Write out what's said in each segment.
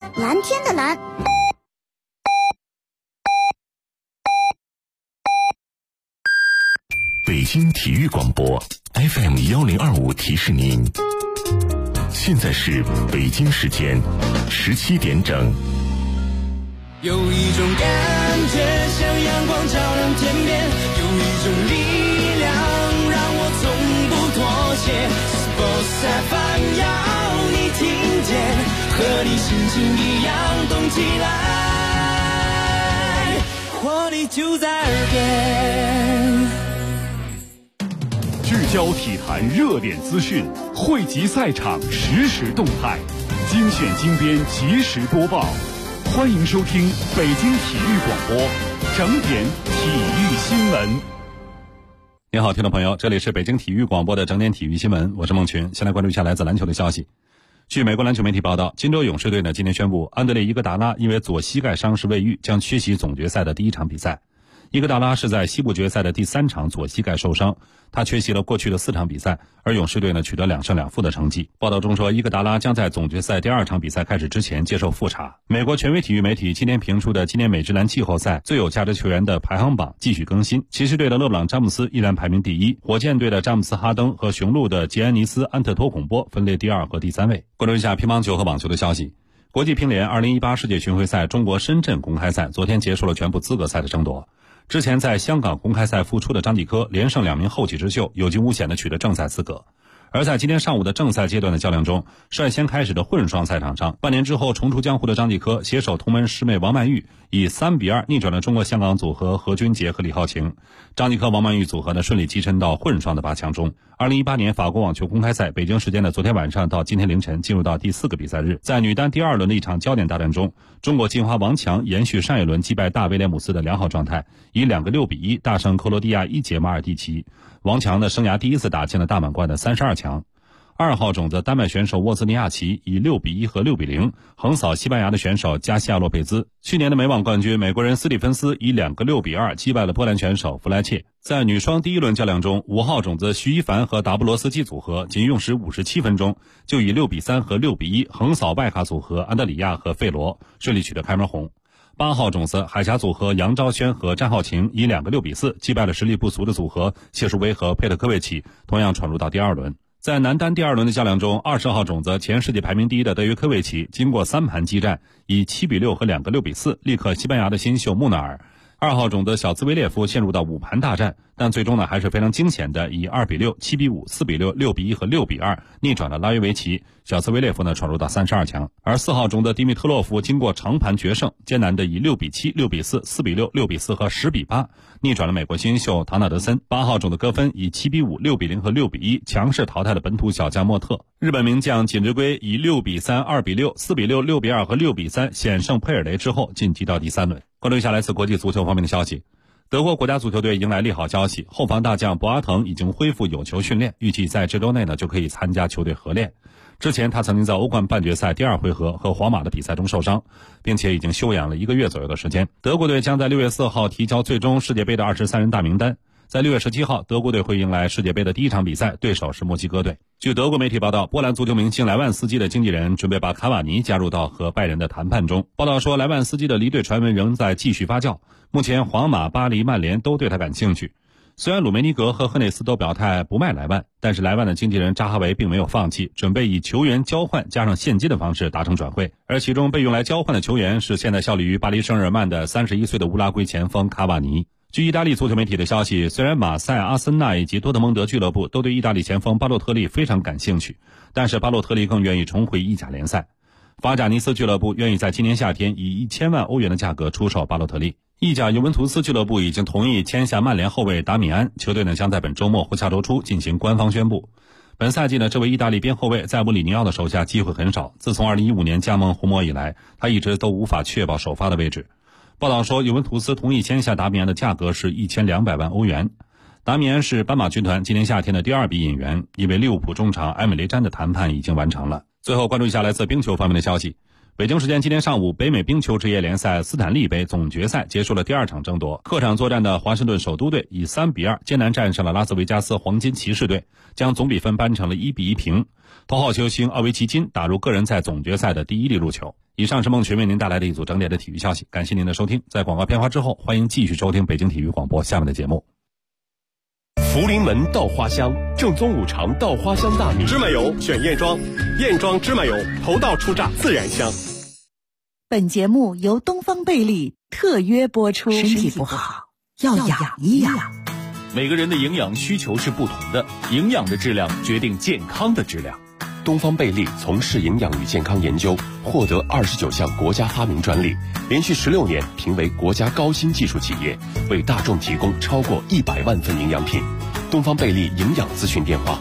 蓝天的蓝。 北京体育广播 FM1025提示您，现在是北京时间17点整。 有一种感觉像阳光照亮天边，有一种力量让我从不妥协。Sports FM 要你听见，和你心情一样动起来，活力就在耳边。 聚焦体坛热点资讯，汇集赛场实时动态，精选精编及时播报。欢迎收听北京体育广播整点体育新闻。 你好，听众朋友，这里是北京体育广播的整点体育新闻，我是孟群。先来关注一下来自篮球的消息。据美国篮球媒体报道，金州勇士队呢今天宣布，安德烈·伊戈达拉因为左膝盖伤势未愈，将缺席总决赛的第一场比赛。伊戈达拉是在西部决赛的第3场左膝盖受伤，他缺席了过去的4场比赛，而勇士队呢取得2胜2负的成绩。报道中说，伊戈达拉将在总决赛第2场比赛开始之前接受复查。美国权威体育媒体今天评出的今年美职篮季后赛最有价值球员的排行榜继续更新，骑士队的勒布朗·詹姆斯依然排名第1，火箭队的詹姆斯·哈登和雄鹿的吉安尼斯·安特托孔波分列第2和第3位。关注一下乒乓球和网球的消息。国际乒联2018世界巡回赛中国深圳公开赛昨天结束了全部资格赛的争夺。之前在香港公开赛复出的张继科连胜2名后起之秀，有惊无险地取得正赛资格。而在今天上午的正赛阶段的较量中，率先开始的混双赛场上，半年之后重出江湖的张继科携手同门师妹王曼玉，以3-2逆转了中国香港组合何君杰和李浩晴。张继科王曼玉组合呢顺利跻身到混双的8强中。2018年法国网球公开赛北京时间的昨天晚上到今天凌晨进入到第4个比赛日，在女单第2轮的一场焦点大战中，中国金花王强延续上一轮击败大威廉姆斯的良好状态，以2个6-1大胜克罗地亚一姐马尔蒂奇。王强的生涯第一次打进了大满贯的32强。2号种子丹麦选手沃兹尼亚奇以6-1和6-0横扫西班牙的选手加西亚洛佩兹。去年的美网冠军美国人斯蒂芬斯以2个6-2击败了波兰选手弗莱切。在女双第1轮较量中，5号种子徐一凡和达布罗斯基组合仅用时57分钟就以6-3和6-1横扫外卡组合安德里亚和费罗，顺利取得开门红。8号种子海峡组合杨昭轩和詹浩晴以2个6-4击败了实力不俗的组合谢淑薇和佩特科维奇，同样闯入到第2轮。在男单第2轮的较量中，20号种子前世界排名第1的德约科维奇经过3盘激战，以7-6和2个6-4力克西班牙的新秀穆纳尔。2号种子小兹维列夫陷入到5盘大战，但最终呢还是非常惊险的以2-6、7-5、4-6、6-1和6-2逆转了拉约维奇，小兹维列夫呢闯入到32强。而4号种子迪米特洛夫经过长盘决胜，艰难的以6-7、6-4、4-6、6-4和10-8逆转了美国新秀唐纳德森。8号种子戈芬以7-5、6-0和6-1强势淘汰了本土小将莫特。日本名将锦织圭以6-3、2-6、4-6、6-2和6-3险胜佩尔雷之后晋级到第3轮。关注一下来自国际足球方面的消息。德国国家足球队迎来利好消息，后防大将博阿滕已经恢复有球训练，预计在这周内呢就可以参加球队合练。之前他曾经在欧冠半决赛第2回合和皇马的比赛中受伤，并且已经休养了1个月左右的时间。德国队将在6月4号提交最终世界杯的23人大名单。在6月17号，德国队会迎来世界杯的第1场比赛，对手是墨西哥队。据德国媒体报道，波兰足球明星莱万斯基的经纪人准备把卡瓦尼加入到和拜仁的谈判中。报道说，莱万斯基的离队传闻仍在继续发酵，目前皇马、巴黎、曼联都对他感兴趣。虽然鲁梅尼格和赫内斯都表态不卖莱万，但是莱万的经纪人扎哈维并没有放弃，准备以球员交换加上现金的方式达成转会。而其中被用来交换的球员是现在效力于巴黎圣日耳曼的31岁的乌拉圭前锋卡瓦尼。据意大利足球媒体的消息，虽然马赛、阿森纳以及多特蒙德俱乐部都对意大利前锋巴洛特利非常感兴趣，但是巴洛特利更愿意重回意甲联赛。法甲尼斯俱乐部愿意在今年夏天以1000万欧元的价格出售巴洛特利。意甲尤文图斯俱乐部已经同意签下曼联后卫达米安，球队呢将在本周末或下周初进行官方宣布。本赛季呢，这位意大利边后卫在穆里尼奥的手下机会很少，自从2015年加盟红魔以来，他一直都无法确保首发的位置。报道说，尤文图斯同意签下达米安的价格是1200万欧元。达米安是斑马军团今年夏天的第2笔引援，因为利物浦中场埃米雷詹的谈判已经完成了。最后关注一下来自冰球方面的消息。北京时间今天上午，北美冰球职业联赛斯坦利杯总决赛结束了第2场争夺。客场作战的华盛顿首都队以3-2艰难战胜了拉斯维加斯黄金骑士队，将总比分扳成了1-1平。头号球星奥维奇金打入个人赛总决赛的第1粒入球。 以上是孟群为您带来的一组整点的体育消息，感谢您的收听。在广告片花之后，欢迎继续收听北京体育广播下面的节目。 福临门稻花香，正宗五常稻花香大米，芝麻油选燕庄，燕庄芝麻油头道出榨，自然香。 本节目由东方贝利特约播出。身体不好要养一养。 每个人的营养需求是不同的，营养的质量决定健康的质量。 东方贝利从事营养与健康研究，获得29项国家发明专利，连续16年评为国家高新技术企业，为大众提供超过100万份营养品。东方贝利营养咨询电话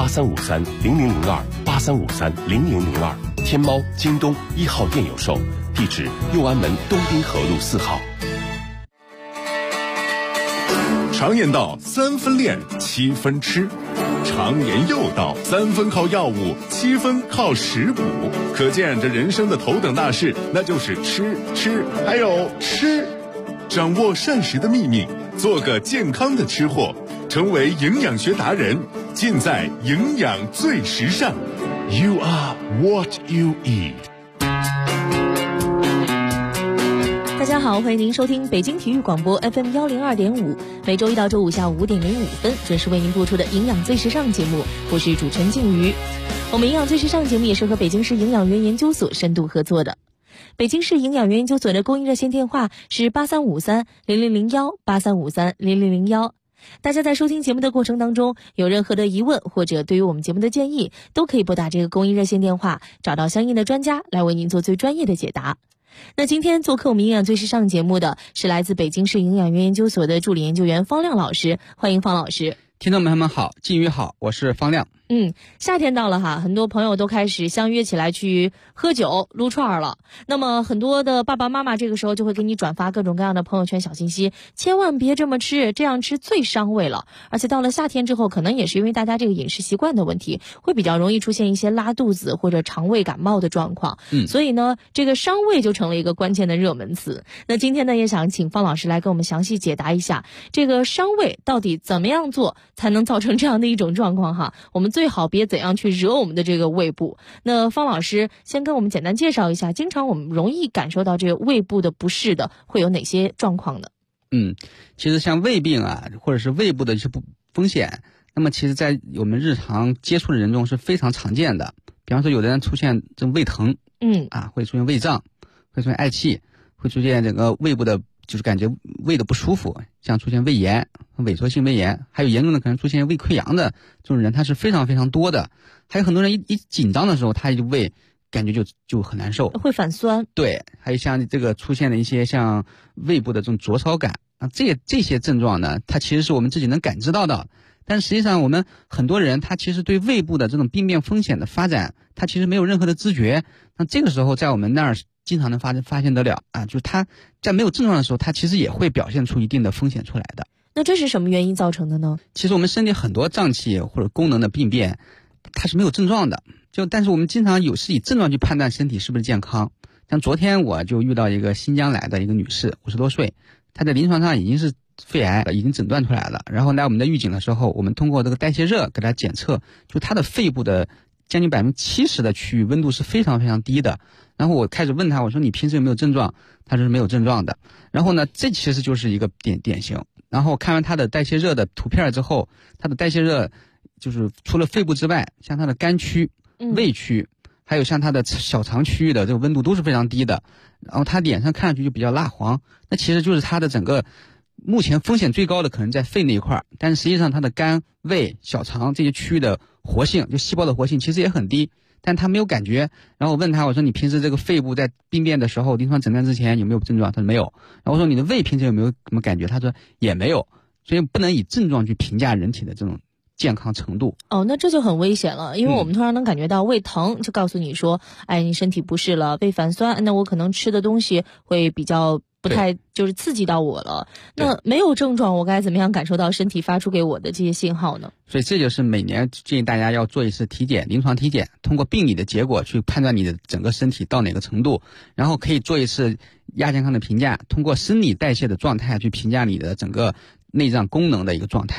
8353-0002，8353-0002，天猫、京东1号店有售，地址右安门东滨河路4号。 常言道3分练7分吃，常言又道3分靠药物7分靠食补，可见这人生的头等大事那就是吃还有吃。掌握膳食的秘密，做个健康的吃货，成为营养学达人，尽在营养最时尚。 You are what you eat。 大家好，欢迎您收听北京体育广播 FM 102.5，每周一到周五下午5点05分准时为您播出的营养最时尚节目，我是主持人静瑜。我们营养最时尚节目也是和北京市营养员研究所深度合作的。北京市营养员研究所的公益热线电话是8353-0001，8353-0001。大家在收听节目的过程当中，有任何的疑问或者对于我们节目的建议，都可以拨打这个公益热线电话，找到相应的专家来为您做最专业的解答。那今天做客我们营养最时尚节目的是来自北京市营养员研究所的助理研究员方亮老师，欢迎方老师。 听众朋友们好，静瑜好，我是方亮。 夏天到了哈，很多朋友都开始相约起来去喝酒撸串了。那么很多的爸爸妈妈这个时候就会给你转发各种各样的朋友圈小信息，千万别这么吃，这样吃最伤胃了。而且到了夏天之后，可能也是因为大家这个饮食习惯的问题，会比较容易出现一些拉肚子或者肠胃感冒的状况。所以呢，这个伤胃就成了一个关键的热门词。那今天呢，也想请方老师来跟我们详细解答一下，这个伤胃到底怎么样做才能造成这样的一种状况哈？我们最好别怎样去惹我们的这个胃部。那方老师先跟我们简单介绍一下，经常我们容易感受到这个胃部的不适的会有哪些状况呢？ 其实像胃病啊，或者是胃部的一些风险，那么其实在我们日常接触的人中是非常常见的。比方说有的人出现这种胃疼，会出现胃胀，会出现嗳气，会出现整个胃部的就是感觉胃的不舒服，像出现胃炎、萎缩性胃炎，还有严重的可能出现胃溃疡的这种人，他是非常非常多的。还有很多人一紧张的时候，他胃感觉就很难受， 会反酸。 对，还有像这个出现的一些像胃部的这种灼烧感啊，这些症状呢，它其实是我们自己能感知到的。但实际上我们很多人他其实对胃部的这种病变风险的发展，他其实没有任何的知觉。那这个时候在我们那儿经常能发现得了啊，就是他在没有症状的时候，他其实也会表现出一定的风险出来的。 那这是什么原因造成的呢？ 其实我们身体很多脏器或者功能的病变，它是没有症状的，但是我们经常以症状去判断身体是不是健康。像昨天我就遇到一个新疆来的一个女士，50多岁，她在临床上已经是肺癌，已经诊断出来了。然后来我们的预警的时候，我们通过这个代谢热给她检测，就她的肺部的将近70%的区域温度是非常非常低的。然后我开始问她，我说你平时有没有症状？她说是没有症状的。然后呢，这其实就是一个典型。然后看完她的代谢热的图片之后，她的代谢热就是除了肺部之外，像她的肝区、胃区，还有像她的小肠区域的这个温度都是非常低的。然后她脸上看上去就比较蜡黄，那其实就是她的整个目前风险最高的可能在肺那一块，但是实际上她的肝、胃、小肠这些区域的活性，就细胞的活性其实也很低，但她没有感觉。然后我问她，我说你平时这个肺部在病变的时候，临床诊断之前有没有症状？她说没有。然后我说你的胃平时有没有什么感觉？她说也没有。所以不能以症状去评价人体的这种健康程度。 那这就很危险了，因为我们通常能感觉到胃疼，就告诉你说，你身体不适了，胃反酸，那我可能吃的东西会比较不太就是刺激到我了。那没有症状，我该怎么样感受到身体发出给我的这些信号呢？ 所以这就是每年建议大家要做一次体检，临床体检，通过病理的结果去判断你的整个身体到哪个程度，然后可以做一次亚健康的评价，通过生理代谢的状态去评价你的整个内脏功能的一个状态。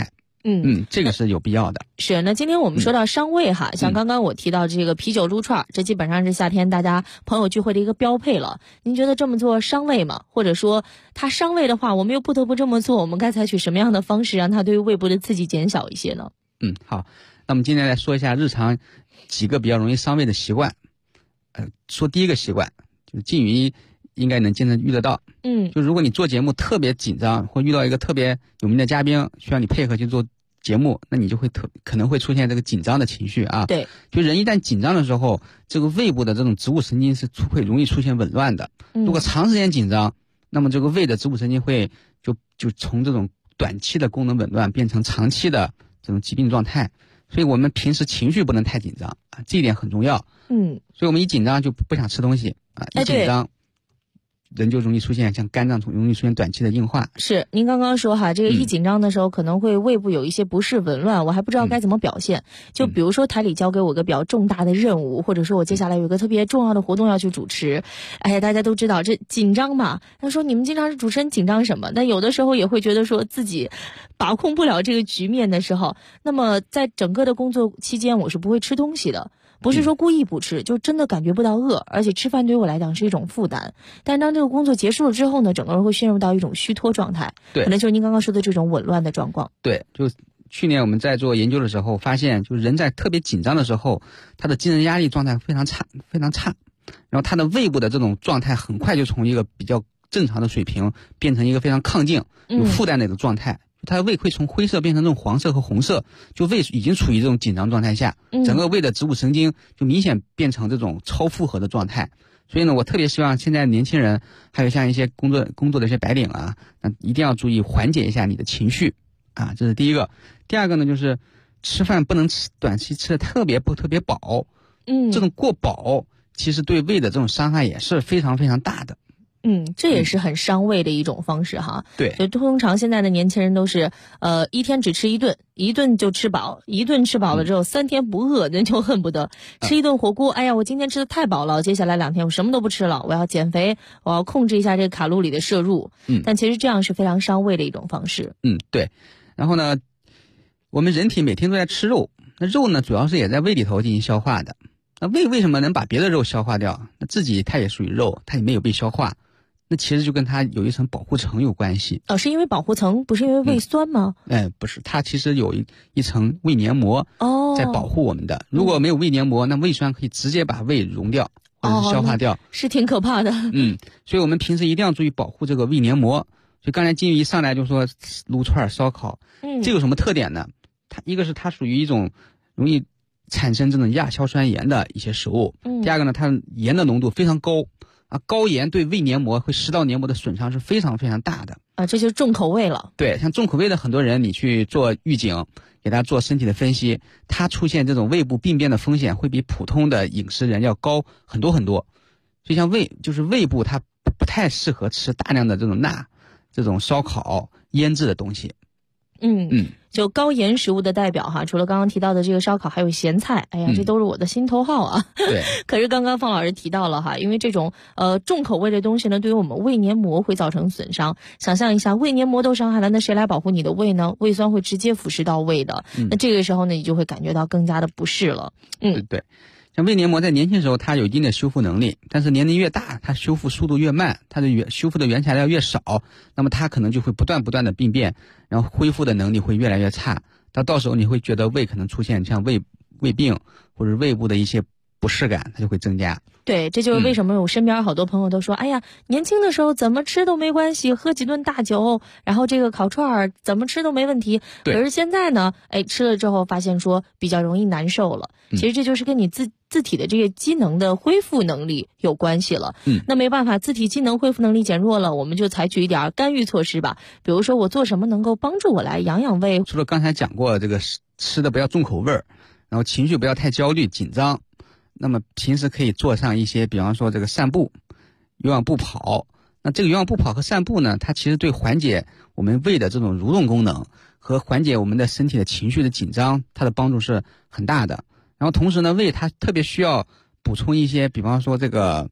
这个是有必要的。 是，那今天我们说到伤胃哈，像刚刚我提到这个啤酒撸串，这基本上是夏天大家朋友聚会的一个标配了。您觉得这么做伤胃吗？或者说它伤胃的话，我们又不得不这么做，我们该采取什么样的方式让它对于胃部的刺激减小一些呢？ 好，那我们今天来说一下日常几个比较容易伤胃的习惯。说第一个习惯，就是金鱼应该能经常遇得到。就如果你做节目特别紧张，或遇到一个特别有名的嘉宾需要你配合去做节目，那你就会可能会出现这个紧张的情绪啊。 对， 就人一旦紧张的时候，这个胃部的这种植物神经是会容易出现紊乱的。如果长时间紧张，那么这个胃的植物神经会就从这种短期的功能紊乱变成长期的这种疾病状态。所以我们平时情绪不能太紧张啊，这一点很重要。所以我们一紧张就不想吃东西啊，一紧张人就容易出现像肝脏容易出现短期的硬化。 是，您刚刚说哈，这个一紧张的时候可能会胃部有一些不适紊乱，我还不知道该怎么表现。就比如说台里交给我个比较重大的任务，或者说我接下来有一个特别重要的活动要去主持，大家都知道这紧张嘛。他说你们经常是主持人紧张什么？但有的时候也会觉得说自己把控不了这个局面的时候，那么在整个的工作期间我是不会吃东西的。不是说故意不吃，就真的感觉不到饿，而且吃饭对于我来讲是一种负担。但当这个工作结束了之后呢，整个人会陷入到一种虚脱状态， 对， 可能就是您刚刚说的这种紊乱的状况。 对，就去年我们在做研究的时候发现，就是人在特别紧张的时候，他的精神压力状态非常差，然后他的胃部的这种状态很快就从一个比较正常的水平变成一个非常亢进、有负担的一个状态。它的胃会从灰色变成这种黄色和红色，就胃已经处于这种紧张状态下，整个胃的植物神经就明显变成这种超负荷的状态。所以呢，我特别希望现在年轻人，还有像一些工作的一些白领啊，一定要注意缓解一下你的情绪啊，这是第一个。第二个呢，就是吃饭不能短期吃的特别饱，这种过饱其实对胃的这种伤害也是非常非常大的。 这也是很伤胃的一种方式哈。 对， 就通常现在的年轻人都是，一天只吃一顿就吃饱，一顿吃饱了之后3天不饿，那就恨不得吃一顿火锅。哎呀，我今天吃的太饱了，接下来2天我什么都不吃了，我要减肥，我要控制一下这个卡路里的摄入。但其实这样是非常伤胃的一种方式。 对。然后呢，我们人体每天都在吃肉，那肉呢主要是也在胃里头进行消化的。那胃为什么能把别的肉消化掉？那自己它也属于肉，它也没有被消化。那其实就跟它有一层保护层有关系。 是因为保护层，不是因为胃酸吗？ 不是，它其实有一层胃黏膜在保护我们的。如果没有胃黏膜，那胃酸可以直接把胃溶掉或者是消化掉， 是挺可怕的。 所以我们平时一定要注意保护这个胃黏膜。所以刚才金鱼一上来就说撸串烧烤，这有什么特点呢？一个是它属于一种容易产生这种亚硝酸盐的一些食物，第二个呢，它盐的浓度非常高。高盐对胃黏膜和食道黏膜的损伤是非常非常大的这就是重口味了。 对，像重口味的很多人，你去做预警，给他做身体的分析，他出现这种胃部病变的风险会比普通的饮食人要高很多很多。所以像胃部它不太适合吃大量的这种这种烧烤腌制的东西。 就高盐食物的代表哈，除了刚刚提到的这个烧烤，还有咸菜。哎呀，这都是我的心头好啊。 对。 可是刚刚方老师提到了哈，因为这种重口味的东西呢，对于我们胃黏膜会造成损伤。想象一下，胃黏膜都伤害了，那谁来保护你的胃呢？胃酸会直接腐蚀到胃的。那这个时候呢，你就会感觉到更加的不适了。 对。像胃黏膜在年轻时候它有一定的修复能力，但是年龄越大，它修复速度越慢，它的修复的原材料越少，那么它可能就会不断的病变，然后恢复的能力会越来越差。到时候你会觉得胃可能出现像胃病或者胃部的一些不适感，它就会增加。 对，这就是为什么我身边好多朋友都说，哎呀，年轻的时候怎么吃都没关系，喝几顿大酒，然后这个烤串儿怎么吃都没问题。可是现在呢，吃了之后发现说比较容易难受了。其实这就是跟你自体的这个机能的恢复能力有关系了。那没办法，自体机能恢复能力减弱了，我们就采取一点干预措施吧。比如说我做什么能够帮助我来养胃？ 除了刚才讲过这个吃的不要重口味，然后情绪不要太焦虑紧张，那么平时可以做上一些，比方说这个散步、有氧步跑。那这个有氧步跑和散步呢，它其实对缓解我们胃的这种蠕动功能和缓解我们的身体的情绪的紧张，它的帮助是很大的。然后同时呢，胃它特别需要补充一些，比方说这个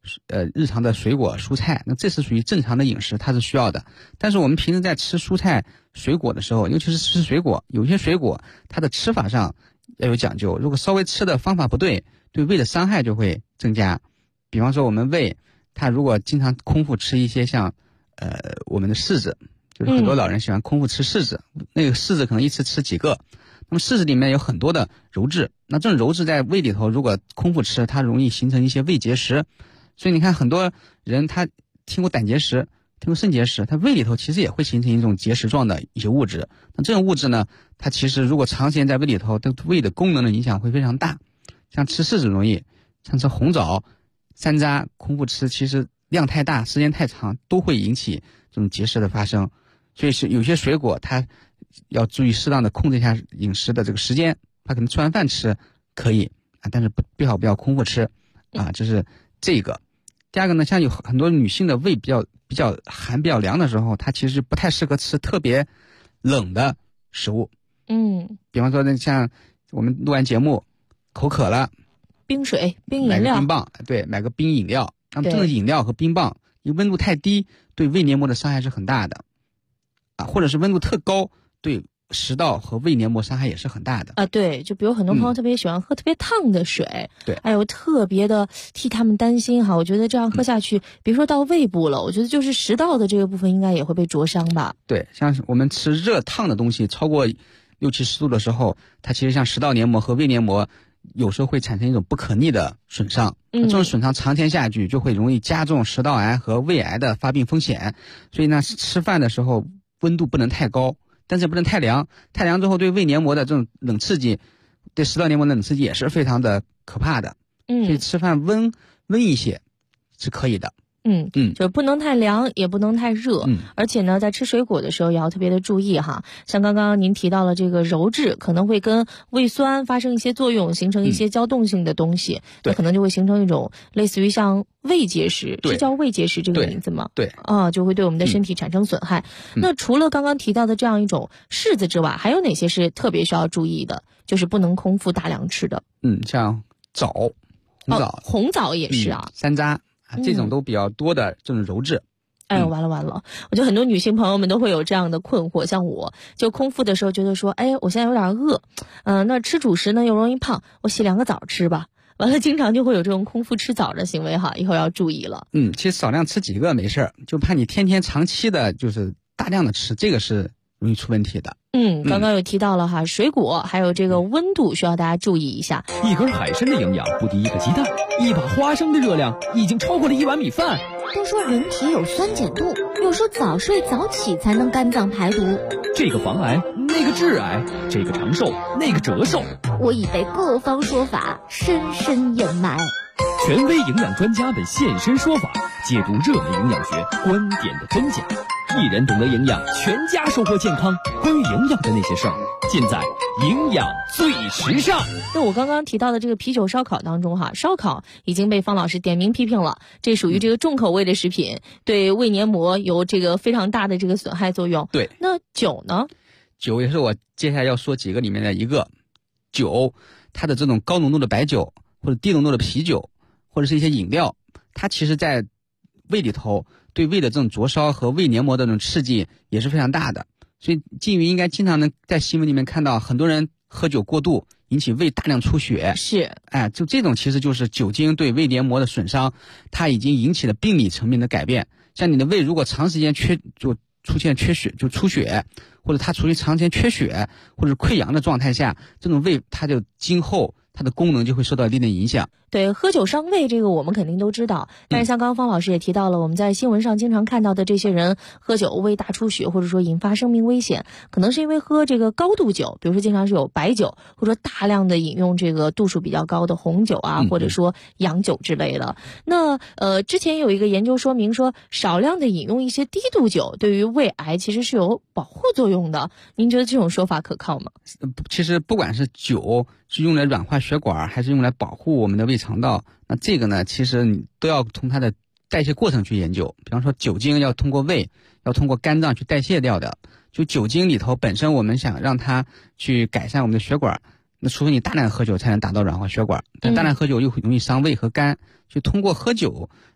日常的水果蔬菜，那这是属于正常的饮食，它是需要的。但是我们平时在吃蔬菜水果的时候，尤其是吃水果，有些水果它的吃法上要有讲究，如果稍微吃的方法不对，对胃的伤害就会增加。比方说我们胃，它如果经常空腹吃一些像我们的柿子，就是很多老人喜欢空腹吃柿子，那个柿子可能一次吃几个，那么柿子里面有很多的鞣质，那这种鞣质在胃里头如果空腹吃，它容易形成一些胃结石。所以你看很多人他听过胆结石，听过肾结石，他胃里头其实也会形成一种结石状的一些物质。那这种物质呢，它其实如果长时间在胃里头，对胃的功能的影响会非常大。像吃柿子容易，像吃红枣、山楂空腹吃，其实量太大时间太长都会引起这种结石的发生。所以是有些水果它要注意适当的控制一下饮食的这个时间，它可能吃完饭吃可以啊，但是最好不要空腹吃啊，这是这个。第二个呢，像有很多女性的胃比较寒比较凉的时候，她其实不太适合吃特别冷的食物。比方说呢，像我们录完节目口渴了， 冰水、冰饮料， 买个冰棒，对，买个冰饮料。那么这种饮料和冰棒，因为温度太低，对胃黏膜的伤害是很大的啊，或者是温度特高，对食道和胃黏膜伤害也是很大的啊。对，就比如很多朋友特别喜欢喝特别烫的水， 对， 哎呦，特别的替他们担心哈。我觉得这样喝下去，别说到胃部了，我觉得就是食道的这个部分应该也会被灼伤吧。 对，像我们吃热烫的东西超过60-70度的时候，它其实像食道黏膜和胃黏膜有时候会产生一种不可逆的损伤。这种损伤长期下去就会容易加重食道癌和胃癌的发病风险。所以呢，吃饭的时候温度不能太高，但是不能太凉，太凉之后对胃黏膜的这种冷刺激，对食道黏膜的冷刺激也是非常的可怕的。所以吃饭温一些是可以的。 就是不能太凉，也不能太热。而且呢，在吃水果的时候也要特别的注意哈。像刚刚您提到了这个鞣质可能会跟胃酸发生一些作用，形成一些胶动性的东西，那可能就会形成一种类似于像胃结石，是叫胃结石这个名字吗？ 对啊，就会对我们的身体产生损害。那除了刚刚提到的这样一种柿子之外，还有哪些是特别需要注意的？就是不能空腹大量吃的。 像枣、 红枣也是啊， 山楂。这种都比较多的这种鞣质。 哎呦，完了！我觉得很多女性朋友们都会有这样的困惑，像我就空腹的时候觉得说，哎，我现在有点饿，那吃主食呢又容易胖，我洗2个枣吃吧。完了，经常就会有这种空腹吃枣的行为哈，以后要注意了。 其实少量吃几个没事儿，就怕你天天长期的就是大量的吃，这个是容易出问题的。 刚刚有提到了哈，水果还有这个温度需要大家注意一下。 一根海参的营养不敌1个鸡蛋，一把花生的热量已经超过了1碗米饭。 都说人体有酸碱度，有时候早睡早起才能肝脏排毒。 这个防癌，那个致癌，这个长寿，那个折寿。 我已被各方说法深深掩埋。 权威营养专家的现身说法，解读热门营养学观点的真假。一人懂得营养，全家收获健康。关于营养的那些事儿，尽在营养最时尚。 就我刚刚提到的这个啤酒烧烤当中哈，烧烤已经被方老师点名批评了，这属于这个重口味的食品，对胃黏膜有这个非常大的这个损害作用。 对， 那酒呢？ 酒也是我接下来要说几个里面的一个。酒，它的这种高浓度的白酒或者低浓度的啤酒，或者是一些饮料，它其实在胃里头对胃的这种灼烧和胃黏膜的这种刺激也是非常大的。所以金鱼应该经常能在新闻里面看到很多人喝酒过度引起胃大量出血。 是， 就这种其实就是酒精对胃黏膜的损伤，它已经引起了病理层面的改变。像你的胃如果长时间出现缺血，就出血，或者它处于长时间缺血或者溃疡的状态下，这种胃它就今后它的功能就会受到一定的影响。 对，喝酒伤胃这个我们肯定都知道，但是像刚刚方老师也提到了，我们在新闻上经常看到的这些人喝酒胃大出血，或者说引发生命危险，可能是因为喝这个高度酒，比如说经常是有白酒，或者说大量的饮用这个度数比较高的红酒啊，或者说洋酒之类的。那之前有一个研究说明说，少量的饮用一些低度酒对于胃癌其实是有保护作用的。您觉得这种说法可靠吗？ 其实不管是酒是用来软化血管还是用来保护我们的胃肠道，那这个呢其实你都要从它的代谢过程去研究。比方说酒精要通过胃，要通过肝脏去代谢掉的。就酒精里头本身我们想让它去改善我们的血管，那除非你大量喝酒才能达到软化血管，但大量喝酒又容易伤胃和肝，就通过喝酒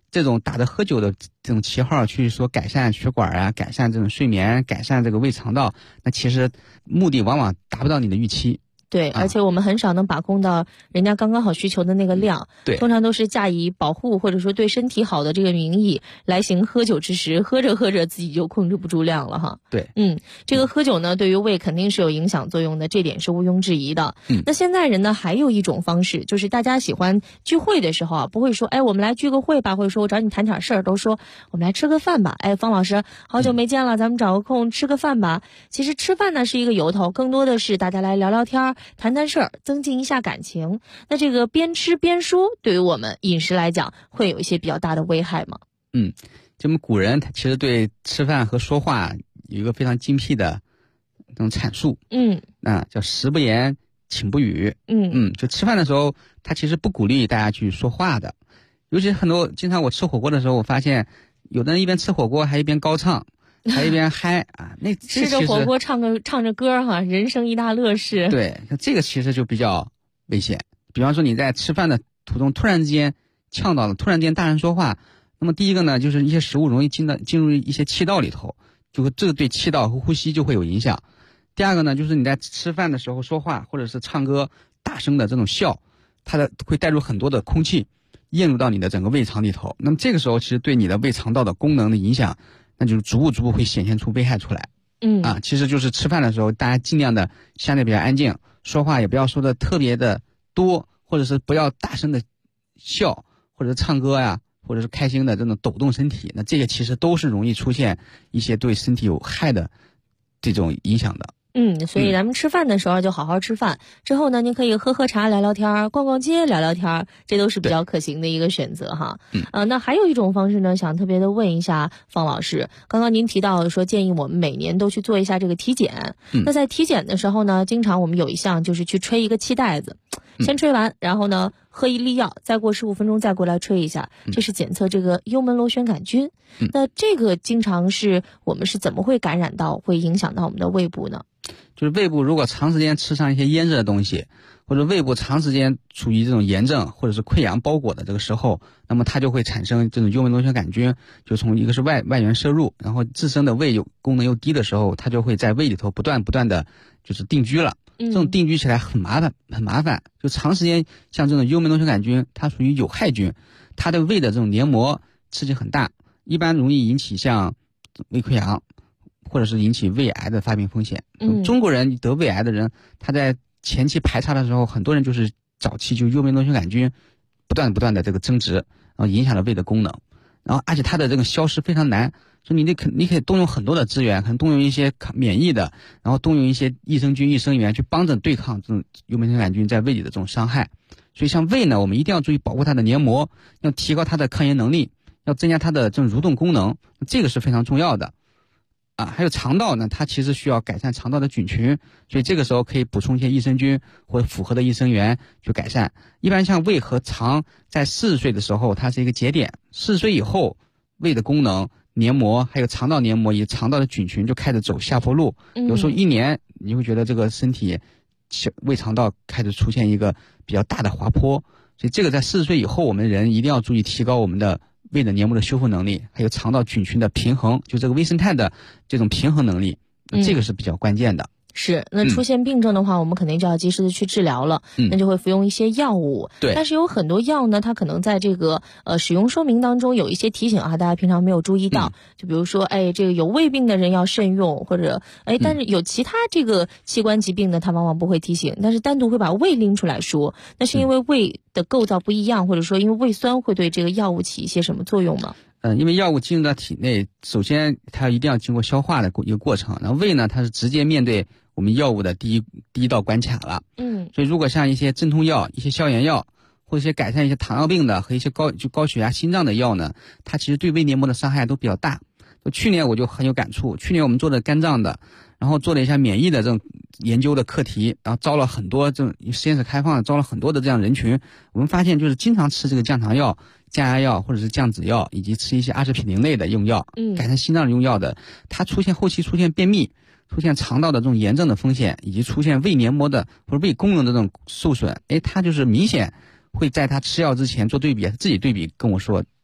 这种打着喝酒的这种旗号去说改善血管啊，改善这种睡眠，改善这个胃肠道，那其实目的往往达不到你的预期。 对，而且我们很少能把控到人家刚刚好需求的那个量， 对， 通常都是驾以保护或者说对身体好的这个名义来行喝酒之实，喝着喝着自己就控制不住量了哈。 对， 这个喝酒呢，对于胃肯定是有影响作用的，这点是毋庸置疑的。那现在人呢，还有一种方式，就是大家喜欢聚会的时候啊，不会说，哎，我们来聚个会吧，或者说我找你谈点事儿，都说我们来吃个饭吧。哎，方老师，好久没见了，咱们找个空吃个饭吧。其实吃饭呢是一个由头，更多的是大家来聊聊天，谈谈事儿，增进一下感情。那这个边吃边说，对于我们饮食来讲，会有一些比较大的危害吗？ 这么古人他其实对吃饭和说话有一个非常精辟的那种阐述。叫食不言，寝不语。就吃饭的时候，他其实不鼓励大家去说话的。尤其很多，经常我吃火锅的时候，我发现有的人一边吃火锅还一边高唱，还一边嗨啊，那吃着火锅唱着歌哈，人生一大乐事。 对，这个其实就比较危险。比方说你在吃饭的途中突然之间呛到了，突然间大声说话，那么第一个呢，就是一些食物容易进入一些气道里头，这个对气道和呼吸就会有影响。第二个呢，就是你在吃饭的时候说话或者是唱歌大声的这种笑，它会带入很多的空气咽入到你的整个胃肠里头。那么这个时候其实对你的胃肠道的功能的影响，那就是逐步会显现出危害出来。其实就是吃饭的时候，大家尽量的相对比较安静，说话也不要说的特别的多，或者是不要大声的笑，或者是唱歌呀，或者是开心的这种抖动身体。那这个其实都是容易出现一些对身体有害的这种影响的。 所以咱们吃饭的时候就好好吃饭，之后呢，您可以喝喝茶、聊聊天、逛逛街、聊聊天，这都是比较可行的一个选择哈。那还有一种方式呢，想特别的问一下方老师，刚刚您提到说建议我们每年都去做一下这个体检。那在体检的时候呢，经常我们有一项就是去吹一个气袋子，先吹完，然后呢喝一粒药，再过15分钟再过来吹一下，这是检测这个幽门螺旋杆菌。那这个经常是我们是怎么会感染到，会影响到我们的胃部呢？ 就是胃部如果长时间吃上一些腌制的东西，或者胃部长时间处于这种炎症或者是溃疡包裹的这个时候，那么它就会产生这种幽门螺旋杆菌，就从一个是外源摄入，然后自身的胃功能又低的时候，它就会在胃里头不断的就是定居了。这种定居起来很麻烦，就长时间像这种幽门螺旋杆菌，它属于有害菌，它对胃的这种黏膜刺激很大，一般容易引起像胃溃疡，或者是引起胃癌的发病风险。中国人得胃癌的人，他在前期排查的时候，很多人就是早期就幽门螺旋杆菌不断的这个增殖，然后影响了胃的功能，然后而且它的这个消失非常难，所以你可以动用很多的资源，可能动用一些免疫的，然后动用一些益生菌、益生元去帮着对抗这种幽门螺旋杆菌在胃里的这种伤害。所以像胃呢，我们一定要注意保护它的黏膜，要提高它的抗炎能力，要增加它的这种蠕动功能，这个是非常重要的。还有肠道呢，它其实需要改善肠道的菌群，所以这个时候可以补充一些益生菌或者复合的益生元去改善。一般像胃和肠在40岁的时候，它是一个节点，40岁以后，胃的功能、黏膜还有肠道黏膜以及肠道的菌群就开始走下坡路。有时候1年你会觉得这个身体胃肠道开始出现一个比较大的滑坡，所以这个在40岁以后，我们人一定要注意提高我们的胃的黏膜的修复能力，还有肠道菌群的平衡，就这个胃生态的这种平衡能力，这个是比较关键的。 是，那出现病症的话，我们肯定就要及时的去治疗了，那就会服用一些药物。 对， 但是有很多药呢，它可能在这个使用说明当中有一些提醒啊，大家平常没有注意到，就比如说，这个有胃病的人要慎用，或者但是有其他这个器官疾病呢，它往往不会提醒，但是单独会把胃拎出来说，那是因为胃的构造不一样，或者说因为胃酸会对这个药物起一些什么作用吗？ 因为药物进入到体内，首先它一定要经过消化的一个过程，然后胃呢，它是直接面对我们药物的第一道关卡了。所以如果像一些镇痛药、一些消炎药，或者一些改善一些糖尿病的和一些高血压、心脏的药呢，它其实对胃黏膜的伤害都比较大。去年我就很有感触，去年我们做的肝脏的，然后做了一下免疫的这种研究的课题，然后招了很多这种实验室开放，招了很多的这样人群。我们发现就是经常吃这个降糖药、降压药或者是降脂药，以及吃一些阿司匹林类的用药，改善心脏的用药的，它后期出现便秘、出现肠道的这种炎症的风险，以及出现胃黏膜的或者胃功能的这种受损，它就是明显会在他吃药之前做对比，自己对比跟我说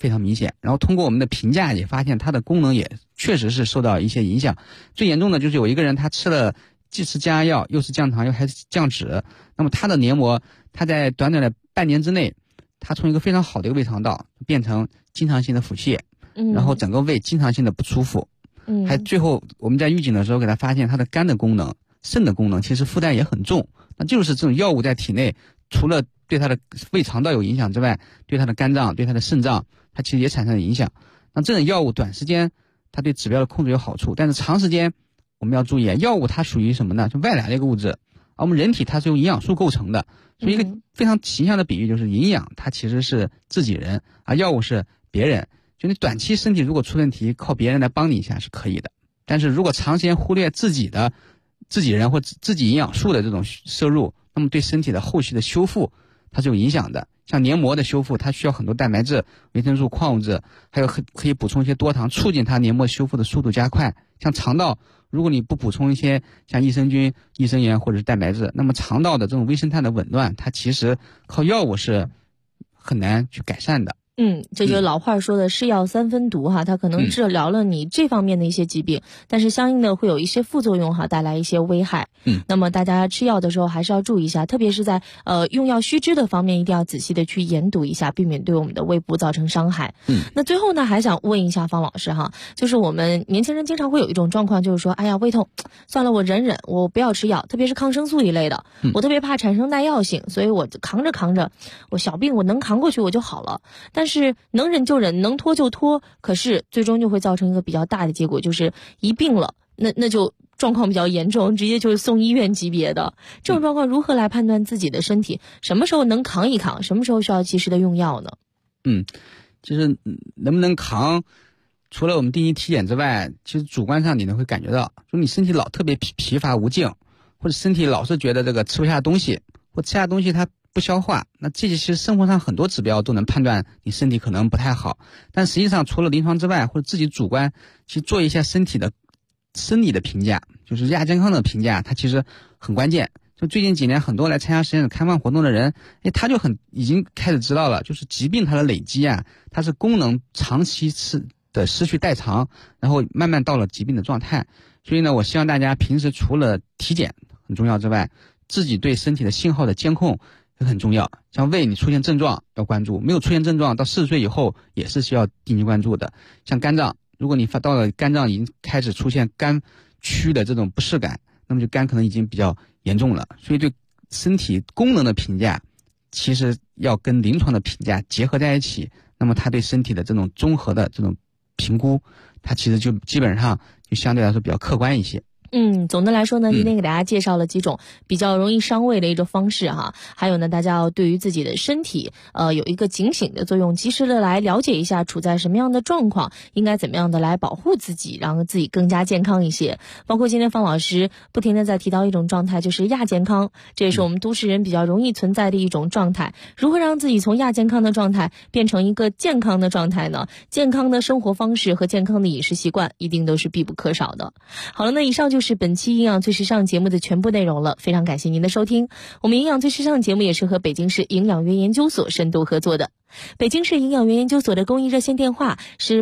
非常明显。然后通过我们的评价也发现它的功能也确实是受到一些影响。最严重的就是有一个人他吃了既吃降压药又是降糖又还是降脂，那么他的黏膜他在短短的半年之内，他从一个非常好的一个胃肠道变成经常性的腹泻，然后整个胃经常性的不舒服，还最后我们在预警的时候给他发现他的肝的功能、肾的功能其实负担也很重。那就是这种药物在体内除了对他的胃肠道有影响之外，对他的肝脏、对他的肾脏，它其实也产生了影响。那这种药物短时间它对指标的控制有好处，但是长时间我们要注意，药物它属于什么呢？就外来的一个物质，而我们人体它是由营养素构成的，所以一个非常形象的比喻就是营养它其实是自己人，而药物是别人。就你短期身体如果出问题，靠别人来帮你一下是可以的，但是如果长时间忽略自己人或自己营养素的这种摄入，那么对身体的后续的修复它是有影响的。像黏膜的修复，它需要很多蛋白质、维生素、矿物质，还有可以补充一些多糖，促进它黏膜修复的速度加快。像肠道，如果你不补充一些像益生菌、益生元或者是蛋白质，那么肠道的这种微生态的紊乱，它其实靠药物是很难去改善的。 这就是老话说的是药三分毒哈，它可能治疗了你这方面的一些疾病，但是相应的会有一些副作用哈，带来一些危害。那么大家吃药的时候还是要注意一下，特别是在用药须知的方面，一定要仔细的去研读一下，避免对我们的胃部造成伤害。那最后呢，还想问一下方老师哈，就是我们年轻人经常会有一种状况，就是说，哎呀，胃痛，算了，我忍，我不要吃药，特别是抗生素一类的，我特别怕产生耐药性，所以我扛着，我小病我能扛过去我就好了。但是能忍就忍，能拖就拖，可是最终就会造成一个比较大的结果，就是一病了，那就状况比较严重，直接就是送医院级别的。这种状况如何来判断自己的身体什么时候能扛一扛，什么时候需要及时的用药呢？ 就是能不能扛，除了我们定期体检之外，其实主观上你会感觉到，就你身体老特别疲乏无劲，或者身体老是觉得这个吃不下东西，或吃下东西它不消化，那这些其实生活上很多指标都能判断你身体可能不太好。但实际上除了临床之外，或者自己主观去做一下身体的生理的评价，就是亚健康的评价，它其实很关键。就最近几年很多来参加实验室开放活动的人，他就已经开始知道了，就是疾病它的累积啊，它是功能长期的失去代偿，然后慢慢到了疾病的状态。所以呢，我希望大家平时除了体检很重要之外，自己对身体的信号的监控也很重要。像胃你出现症状要关注，没有出现症状到40岁以后也是需要定期关注的。像肝脏，如果你到了肝脏已经开始出现肝区的这种不适感，那么就肝可能已经比较严重了。所以对身体功能的评价其实要跟临床的评价结合在一起，那么它对身体的这种综合的这种评估，它其实就基本上就相对来说比较客观一些。 总的来说呢，今天给大家介绍了几种比较容易伤胃的一种方式哈，还有呢，大家要对于自己的身体有一个警醒的作用，及时的来了解一下处在什么样的状况，应该怎么样的来保护自己，让自己更加健康一些。包括今天方老师不停的在提到一种状态，就是亚健康，这也是我们都市人比较容易存在的一种状态。如何让自己从亚健康的状态变成一个健康的状态呢？健康的生活方式和健康的饮食习惯一定都是必不可少的。好了，那以上就是本期营养最时尚节目的全部内容了，非常感谢您的收听。我们营养最时尚节目也是和北京市营养院研究所深度合作的。北京市营养院研究所的公益热线电话是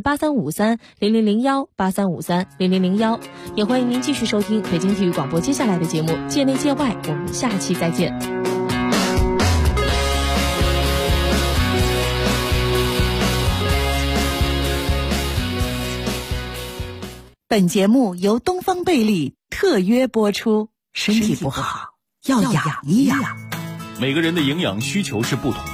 83530001 83530001，也欢迎您继续收听北京体育广播接下来的节目，界内界外，我们下期再见。 本节目由东方贝利特约播出。身体不好要养一养。 每个人的营养需求是不同的。